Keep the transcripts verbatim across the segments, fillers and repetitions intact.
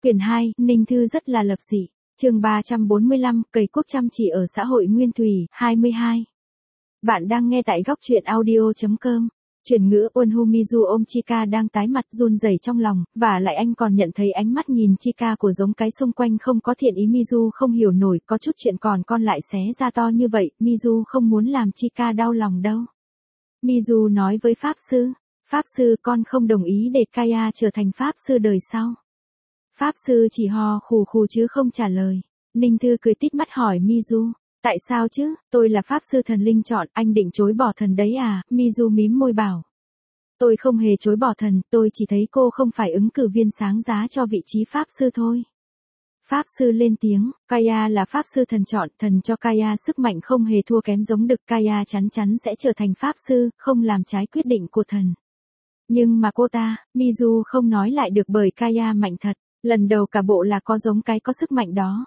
Quyển hai, Ninh Thư rất là lập dị. Chương ba trăm bốn mươi lăm, cầy quốc chăm chỉ ở xã hội Nguyên Thủy, hai mươi hai. Bạn đang nghe tại góc truyện audio chấm com. Chuyển ngữ Wonhu Mizu ôm Chika đang tái mặt run rẩy trong lòng, và lại anh còn nhận thấy ánh mắt nhìn Chika của giống cái xung quanh không có thiện ý. Mizu không hiểu nổi, có chút chuyện còn con lại xé ra to như vậy, Mizu không muốn làm Chika đau lòng đâu. Mizu nói với Pháp Sư, Pháp Sư con không đồng ý để Kaya trở thành Pháp Sư đời sau. Pháp Sư chỉ ho khù khù chứ không trả lời. Ninh Thư cười tít mắt hỏi Mizu, tại sao chứ, tôi là Pháp Sư thần linh chọn, anh định chối bỏ thần đấy à? Mizu mím môi bảo. Tôi không hề chối bỏ thần, tôi chỉ thấy cô không phải ứng cử viên sáng giá cho vị trí Pháp Sư thôi. Pháp Sư lên tiếng, Kaya là Pháp Sư thần chọn, thần cho Kaya sức mạnh không hề thua kém giống đực. Kaya chắn chắn sẽ trở thành Pháp Sư, không làm trái quyết định của thần. Nhưng mà cô ta, Mizu không nói lại được bởi Kaya mạnh thật. Lần đầu cả bộ là có giống cái có sức mạnh đó.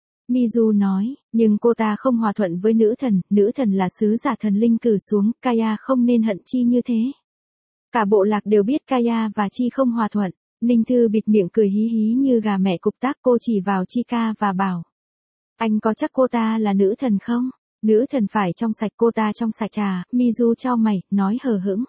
Mizu nói, nhưng cô ta không hòa thuận với nữ thần, nữ thần là sứ giả thần linh cử xuống, Kaya không nên hận Chi như thế. Cả bộ lạc đều biết Kaya và Chi không hòa thuận. Ninh Thư bịt miệng cười hí hí như gà mẹ cục tác, cô chỉ vào Chika và bảo. Anh có chắc cô ta là nữ thần không? Nữ thần phải trong sạch, cô ta trong sạch à? Mizu chau mày, nói hờ hững.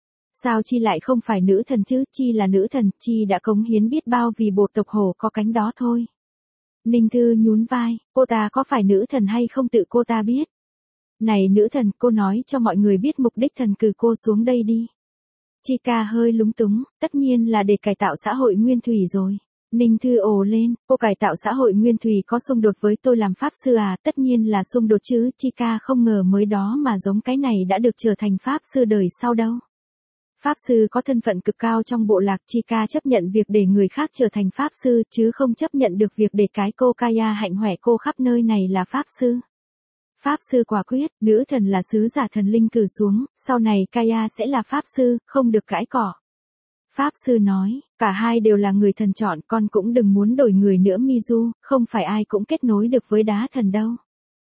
Sao Chi lại không phải nữ thần chứ? Chi là nữ thần, Chi đã cống hiến biết bao vì bộ tộc hổ có cánh đó thôi. Ninh Thư nhún vai, cô ta có phải nữ thần hay không tự cô ta biết. Này nữ thần, cô nói cho mọi người biết mục đích thần cử cô xuống đây đi. Chika hơi lúng túng, tất nhiên là để cải tạo xã hội Nguyên Thủy rồi. Ninh Thư ồ lên, cô cải tạo xã hội Nguyên Thủy có xung đột với tôi làm Pháp Sư à? Tất nhiên là xung đột chứ, Chika không ngờ mới đó mà giống cái này đã được trở thành Pháp Sư đời sau đâu. Pháp Sư có thân phận cực cao trong bộ lạc. Chika chấp nhận việc để người khác trở thành Pháp Sư, chứ không chấp nhận được việc để cái cô Kaya hạnh hoẹ cô khắp nơi này là Pháp Sư. Pháp Sư quả quyết, nữ thần là sứ giả thần linh cử xuống, sau này Kaya sẽ là Pháp Sư, không được cãi cọ. Pháp Sư nói, cả hai đều là người thần chọn, con cũng đừng muốn đổi người nữa Mizu, không phải ai cũng kết nối được với đá thần đâu.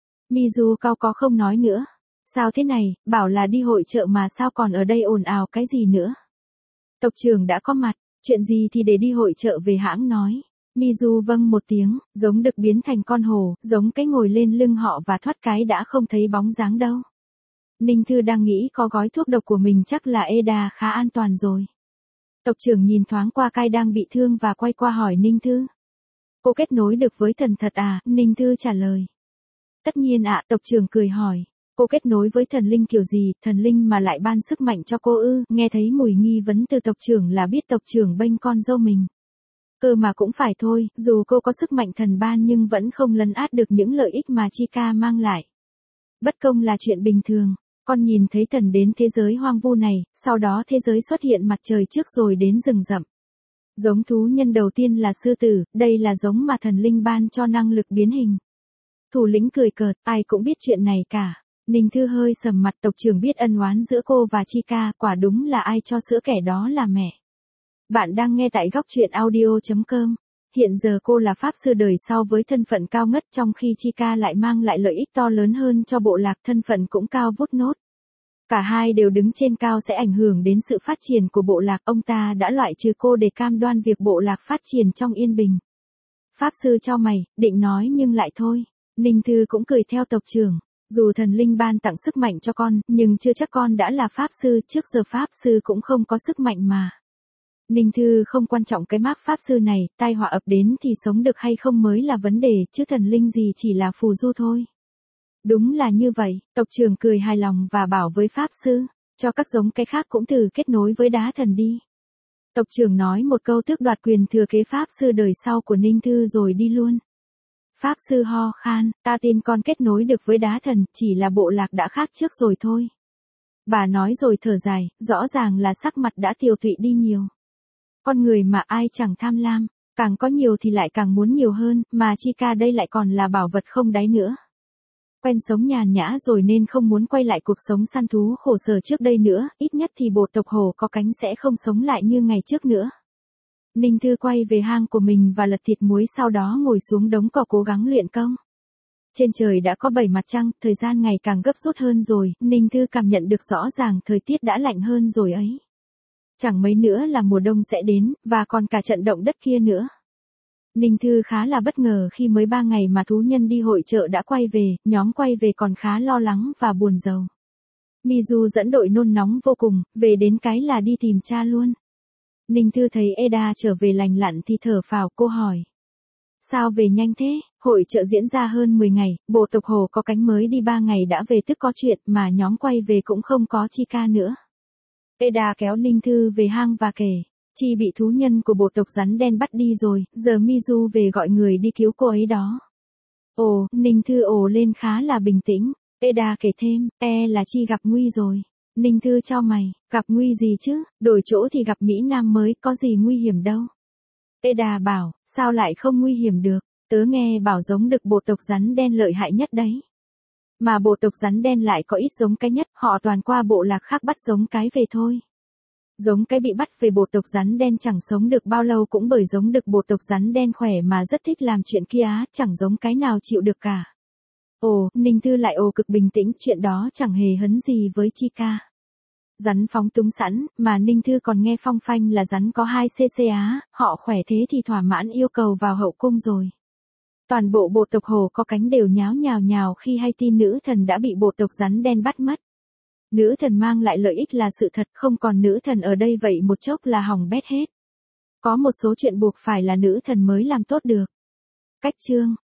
Mizu cau có không nói nữa. Sao thế này, bảo là đi hội chợ mà sao còn ở đây ồn ào cái gì nữa? Tộc trưởng đã có mặt, chuyện gì thì để đi hội chợ về hãng nói. Mizu vâng một tiếng, giống được biến thành con hổ, giống cái ngồi lên lưng họ và thoát cái đã không thấy bóng dáng đâu. Ninh Thư đang nghĩ có gói thuốc độc của mình chắc là Eda khá an toàn rồi. Tộc trưởng nhìn thoáng qua Kai đang bị thương và quay qua hỏi Ninh Thư. Cô kết nối được với thần thật à? Ninh Thư trả lời. Tất nhiên ạ, tộc trưởng cười hỏi. Cô kết nối với thần linh kiểu gì, thần linh mà lại ban sức mạnh cho cô ư? Nghe thấy mùi nghi vấn từ tộc trưởng là biết tộc trưởng bênh con dâu mình. Cơ mà cũng phải thôi, dù cô có sức mạnh thần ban nhưng vẫn không lấn át được những lợi ích mà Chika mang lại. Bất công là chuyện bình thường, con nhìn thấy thần đến thế giới hoang vu này, sau đó thế giới xuất hiện mặt trời trước rồi đến rừng rậm. Giống thú nhân đầu tiên là sư tử, đây là giống mà thần linh ban cho năng lực biến hình. Thủ lĩnh cười cợt, ai cũng biết chuyện này cả. Ninh Thư hơi sầm mặt, tộc trưởng biết ân oán giữa cô và Chika, quả đúng là ai cho sữa kẻ đó là mẹ. Bạn đang nghe tại góc truyện audio chấm com. Hiện giờ cô là Pháp Sư đời sau với thân phận cao ngất, trong khi Chika lại mang lại lợi ích to lớn hơn cho bộ lạc, thân phận cũng cao vút nốt. Cả hai đều đứng trên cao sẽ ảnh hưởng đến sự phát triển của bộ lạc, ông ta đã loại trừ cô để cam đoan việc bộ lạc phát triển trong yên bình. Pháp Sư chau mày, định nói nhưng lại thôi. Ninh Thư cũng cười theo tộc trưởng. Dù thần linh ban tặng sức mạnh cho con, nhưng chưa chắc con đã là Pháp Sư, trước giờ Pháp Sư cũng không có sức mạnh mà. Ninh Thư không quan trọng cái mác Pháp Sư này, tai họa ập đến thì sống được hay không mới là vấn đề, chứ thần linh gì chỉ là phù du thôi. Đúng là như vậy, tộc trưởng cười hài lòng và bảo với Pháp Sư, cho các giống cái khác cũng thử kết nối với đá thần đi. Tộc trưởng nói một câu tước đoạt quyền thừa kế Pháp Sư đời sau của Ninh Thư rồi đi luôn. Pháp Sư ho khan, ta tin con kết nối được với đá thần, chỉ là bộ lạc đã khác trước rồi thôi. Bà nói rồi thở dài, rõ ràng là sắc mặt đã tiều tụy đi nhiều. Con người mà ai chẳng tham lam, càng có nhiều thì lại càng muốn nhiều hơn, mà Chika đây lại còn là bảo vật không đáy nữa. Quen sống nhàn nhã rồi nên không muốn quay lại cuộc sống săn thú khổ sở trước đây nữa, ít nhất thì bộ tộc hổ có cánh sẽ không sống lại như ngày trước nữa. Ninh Thư quay về hang của mình và lật thịt muối, sau đó ngồi xuống đống cỏ cố gắng luyện công. Trên trời đã có bảy mặt trăng, thời gian ngày càng gấp rút hơn rồi, Ninh Thư cảm nhận được rõ ràng thời tiết đã lạnh hơn rồi ấy. Chẳng mấy nữa là mùa đông sẽ đến, và còn cả trận động đất kia nữa. Ninh Thư khá là bất ngờ khi mới ba ngày mà thú nhân đi hội chợ đã quay về, nhóm quay về còn khá lo lắng và buồn rầu. Mizu dẫn đội nôn nóng vô cùng, về đến cái là đi tìm cha luôn. Ninh Thư thấy Eda trở về lành lặn thì thở phào, cô hỏi. Sao về nhanh thế, hội chợ diễn ra hơn mười ngày, bộ tộc Hồ có cánh mới đi ba ngày đã về tức có chuyện mà nhóm quay về cũng không có Chika nữa. Eda kéo Ninh Thư về hang và kể. Chi bị thú nhân của bộ tộc rắn đen bắt đi rồi, giờ Mizu về gọi người đi cứu cô ấy đó. Ồ, Ninh Thư ồ lên khá là bình tĩnh. Eda kể thêm, e là Chi gặp nguy rồi. Ninh Thư chau mày, gặp nguy gì chứ, đổi chỗ thì gặp Mỹ Nam mới, có gì nguy hiểm đâu. Eda bảo, sao lại không nguy hiểm được, tớ nghe bảo giống đực bộ tộc rắn đen lợi hại nhất đấy. Mà bộ tộc rắn đen lại có ít giống cái nhất, họ toàn qua bộ lạc khác bắt giống cái về thôi. Giống cái bị bắt về bộ tộc rắn đen chẳng sống được bao lâu cũng bởi giống đực bộ tộc rắn đen khỏe mà rất thích làm chuyện kia á, chẳng giống cái nào chịu được cả. Ồ, Ninh Thư lại ồ cực bình tĩnh, chuyện đó chẳng hề hấn gì với Chika. Rắn phóng túng sẵn, mà Ninh Thư còn nghe phong phanh là rắn có hai xê xê á, họ khỏe thế thì thỏa mãn yêu cầu vào hậu cung rồi. Toàn bộ bộ tộc Hồ có cánh đều nháo nhào nhào khi hay tin nữ thần đã bị bộ tộc rắn đen bắt mất. Nữ thần mang lại lợi ích là sự thật, không còn nữ thần ở đây vậy một chốc là hỏng bét hết. Có một số chuyện buộc phải là nữ thần mới làm tốt được. Cách chương